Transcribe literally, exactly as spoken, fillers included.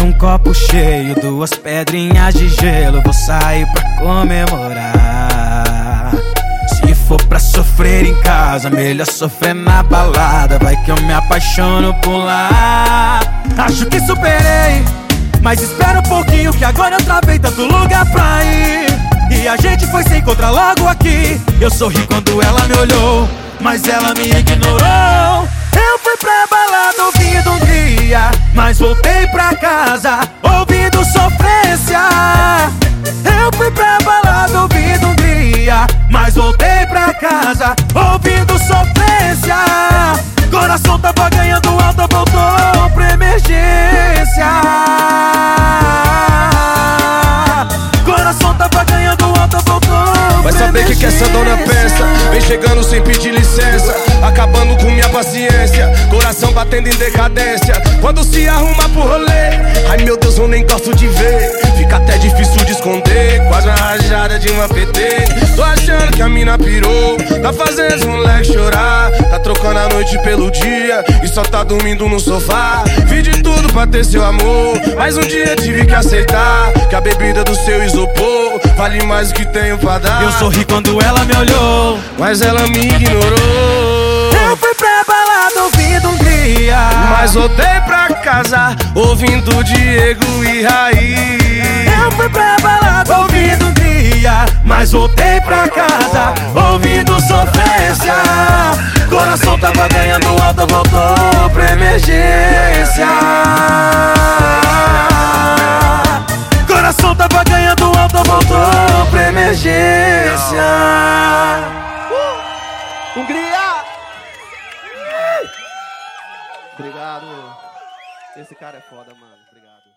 um copo cheio, duas pedrinhas de gelo. Vou sair pra comemorar. Se for pra sofrer em casa, melhor sofrer na balada. Vai que eu me apaixono por lá. Acho que superei, mas espera um pouquinho que agora eu travei tanto lugar pra ir. E a gente foi se encontrar logo aqui. Eu sorri quando ela me olhou, mas ela me ignorou. Eu fui pra balada ouvindo Hungria, mas voltei pra casa ouvindo sofrência. Eu fui pra balada ouvindo Hungria, mas voltei pra casa ouvindo sofrência. Coração tava ganhando alta, voltou pra emergência. Coração tava ganhando alta, voltou. Vai saber que que essa dona pensa. Vem chegando sem pedir licença, acabando com minha paciência. Coração batendo em decadência quando se arruma pro rolê. Ai meu Deus, eu nem gosto de ver. Fica até difícil de esconder, quase uma rajada de uma P T. Tô achando que a mina pirou, tá fazendo os moleques chorar. Tá trocando a noite pelo dia e só tá dormindo no sofá. Fiz de tudo pra ter seu amor, mas um dia tive que aceitar que a bebida do seu isopor vale mais do que tenho pra dar. Eu sorri quando ela me olhou, mas ela me ignorou. Eu fui pra balada ouvindo Hungria, mas voltei pra casa ouvindo Diego e Raí. Eu fui pra balada ouvindo Hungria, mas voltei pra casa ouvindo sofrência. Coração tava ganhando alta, voltou pra emergência. Coração tava ganhando alta, voltou pra emergência. uh! Hungria! Obrigado. Esse cara é foda, mano. Obrigado.